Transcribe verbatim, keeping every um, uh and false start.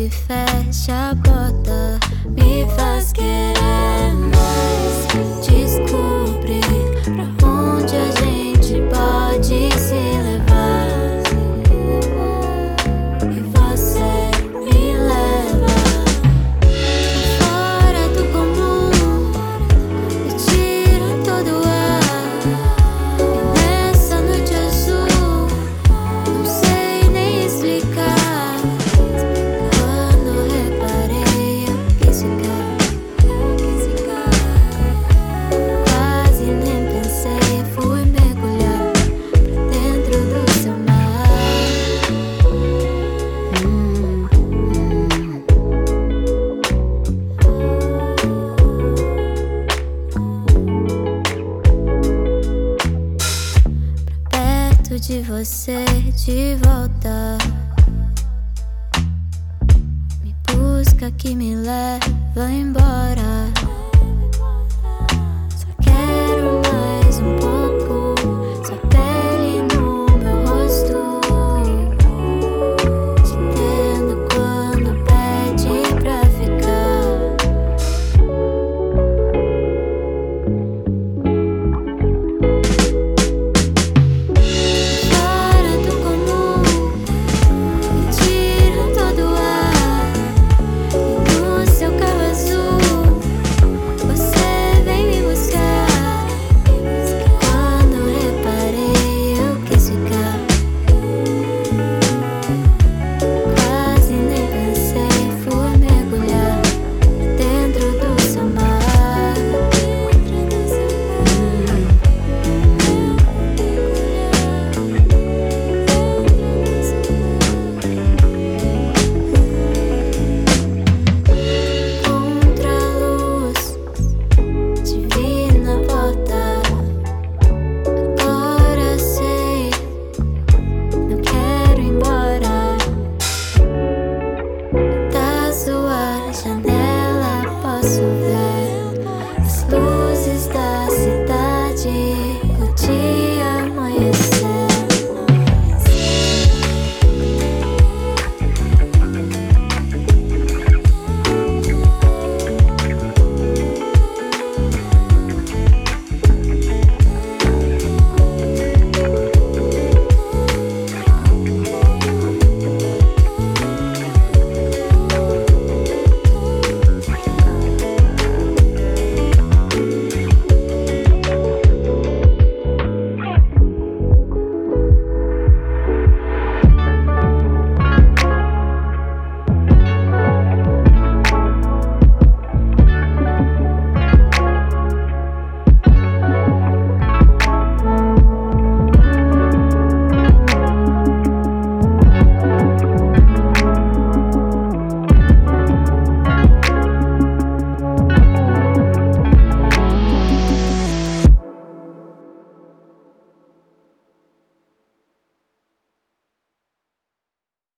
e fecha a porta, me faz querer mais. Descobrir pra onde a gente pode se levar, e você me leva fora do comum, me tira todo o ar. E nessa noite azul, não sei nem explicar. Quando reparei, eu quis ficar, quase nem pensei, fui mergulhar pra dentro do seu mar. hum, hum. Perto de você, de volta, me busca que me leva embora.